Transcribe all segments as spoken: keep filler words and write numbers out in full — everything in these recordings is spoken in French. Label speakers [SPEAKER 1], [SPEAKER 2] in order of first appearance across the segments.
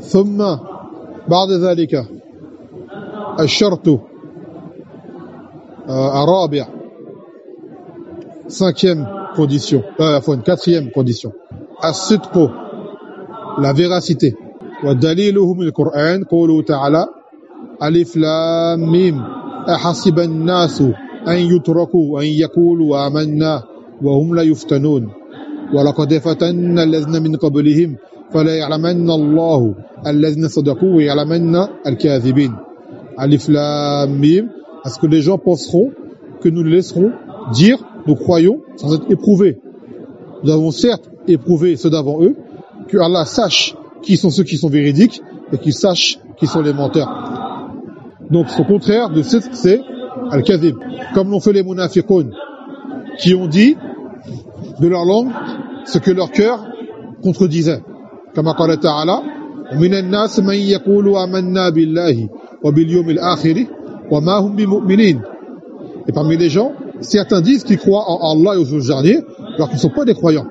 [SPEAKER 1] ثم بعد ذلك الشرط الرابع cinquième condition, euh, enfin une quatrième condition, الصدق, la véracité. ودليله من القرآن قوله تعالى ألف لام ميم أحسب الناس أن يتركوا أن يقولوا آمنا وهم لا يفتنون ولقد فتنا الذين من قبلهم فلا يعلمن الله الذين صدقوا ويعلمن الكاذبين. Alif Lam Mim. Est-ce que les gens penseront que nous les laisserons dire, nous croyons, sans être éprouvés? Nous avons certes éprouvé ceux d'avant eux, que Allah sache qui sont ceux qui sont véridiques et qu'ils sachent qui sont les menteurs. Donc, son contraire de ce c'est Al-Kadhib. Comme l'ont fait les munafiqoun, qui ont dit de leur langue ce que leur cœur contredisait. Comme qala ta'ala, min an-nas man yaqulu amanna billahi wa bil yawmil akhir wa ma hum bimu'minin. Et parmi les gens, certains disent qu'ils croient en Allah et au jour dernier, alors qu'ils ne sont pas des croyants.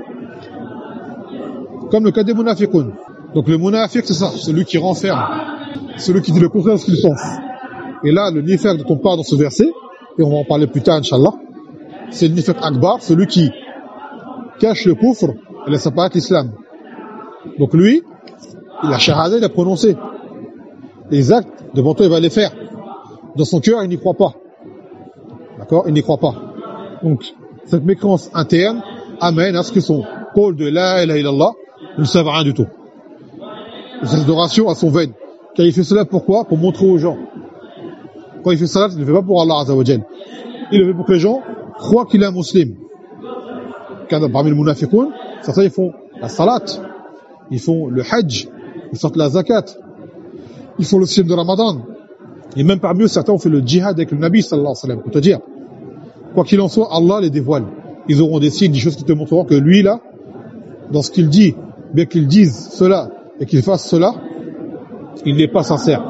[SPEAKER 1] Comme le cas des munafiqoun. Donc le munafiq, c'est ça, celui qui renferme, celui qui dit le contraire de ce qu'il pense. Et là, le nifaq dont on parle dans ce verset, et on va en parler plus tard, Inch'Allah, c'est le nifaq akbar, celui qui cache le kufr et laisse apparaître l'islam. Donc lui, il a shahada, il a prononcé. Les actes, devant toi, il va les faire. Dans son cœur, il n'y croit pas. D'accord? Il n'y croit pas. Donc, cette mécréance interne amène à ce que son call de la ilaha illallah ne serve à rien du tout. Cette adoration à son veine. Car il fait cela pourquoi? Pour montrer aux gens. Quand il fait cela, il ne le fait pas pour Allah Azza wa Jal. Il le fait pour que les gens croient qu'il est un musulman. Car parmi les munafiqoun, certains ils font la salat, ils font le hajj, ils sortent la zakat, ils font le sième de Ramadan. Et même parmi eux, certains ont fait le djihad avec le Nabi sallallahu alayhi wa sallam. Pour te dire, quoi qu'il en soit, Allah les dévoile. Ils auront des signes, des choses qui te montreront que lui là, dans ce qu'il dit, bien qu'il dise cela et qu'il fasse cela, il n'est pas sincère.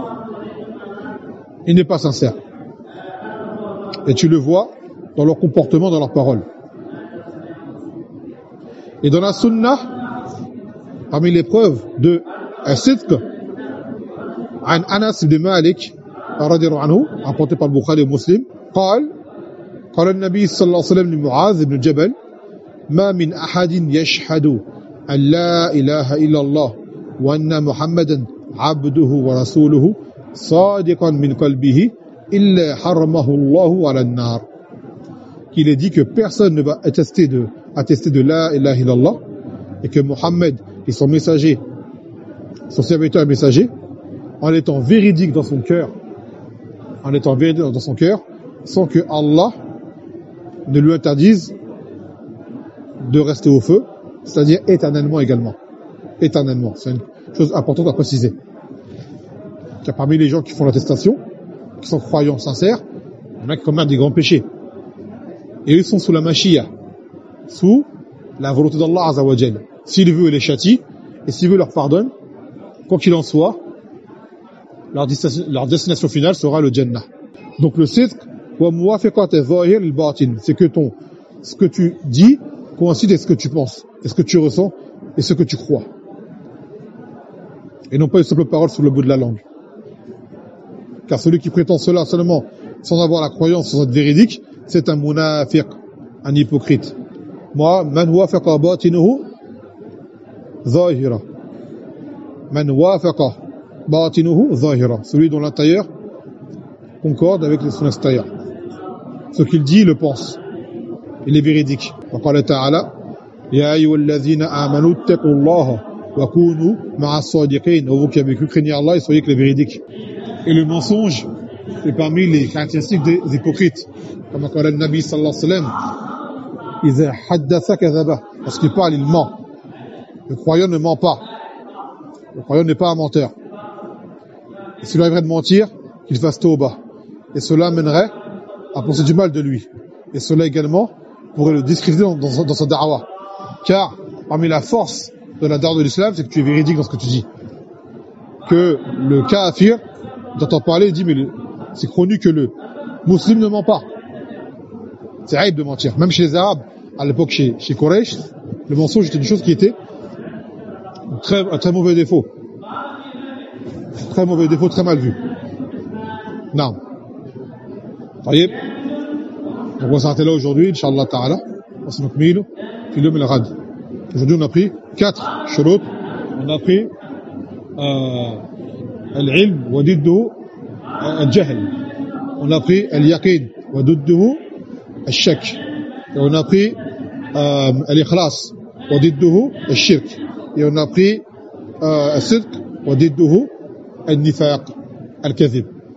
[SPEAKER 1] Il n'est pas sincère. Et tu le vois dans leur comportement, dans leurs paroles. Et dans la sunnah, parmi les preuves de al-sidq, عن أنس بن مالك رضي الله عنه rapporté par Bukhari et Muslim قال قال النبي صلى الله عليه وسلم لمعاذ بن جبل ما من أحد يشهد أن لا إله إلا الله وأن محمدا عبده ورسوله صادقا من قلبه إلا حرمه الله على النار. Qu'il est dit que personne ne va attester de, attester de la ilaha illallah et que Mohammed est son messager, son serviteur et messager, en étant véridique dans son cœur, en étant véridique dans son cœur, sans que Allah ne lui interdise de rester au feu, c'est-à-dire éternellement également. Éternellement. C'est une chose importante à préciser. Car parmi les gens qui font l'attestation, qui sont croyants sincères, il y en a qui commettent des grands péchés. Et ils sont sous la mashiyah, sous la volonté d'Allah Azza wa Jal. S'il veut, il les châtie, et s'il veut, leur pardonne. Quoi qu'il en soit, leur destination, leur destination finale sera le Jannah. Donc le sidq, wa muwafiqat al-zahir al-batin, c'est que ton, ce que tu dis coïncide avec ce que tu penses, et ce que tu ressens, et ce que tu crois. Et non pas une simple parole sur le bout de la langue. Car celui qui prétend cela seulement sans avoir la croyance, sans être véridique, c'est un munafiq, un hypocrite. Moi, man wafaqa batinuhu zahira. Man wafaqa batinuhu zahira. Celui dont l'intérieur concorde avec son extérieur. Ce qu'il dit, il le pense. Il est véridique. Wa qala ta'ala ya ayyuhalladhina amanu ittaqullaha wa kunu ma'as sadiqin. Vous qui avez cru, craignez Allah et soyez que les véridiques. Et le mensonge est parmi les caractéristiques des hypocrites. Comme a dit le Nabi sallallahu alayhi wa sallam, إذا حدث كذب. Lorsqu'il parle, il ment. Le croyant ne ment pas. Le croyant n'est pas un menteur. Et s'il arriverait de mentir, qu'il fasse tauba. Et cela mènerait à penser du mal de lui. Et cela également pourrait le discréditer dans, dans, dans sa da'wa. Car parmi la force de la da'wa de l'islam, c'est que tu es véridique dans ce que tu dis. Que le kafir, d'entendre parler, il dit mais le, c'est connu que le musulman ne ment pas. C'est aïb de mentir. Même chez les Arabes, à l'époque chez, chez Quraysh, le mensonge était une chose qui était un très, un très mauvais défaut. très mauvais défaut, très mal vu. Non. طيب. Donc on va s'arrêter là aujourd'hui, Inch'Allah Ta'ala. On se نكمل في اليوم الغد. Aujourd'hui on a pris quatre شروط. On a pris euh, العلم وضده الجهل. On a pris اليقين وضده الشك. Et on a pris euh, الإخلاص وضده الشرك. Et on a pris euh, الصدق وضده النفاق الكذب.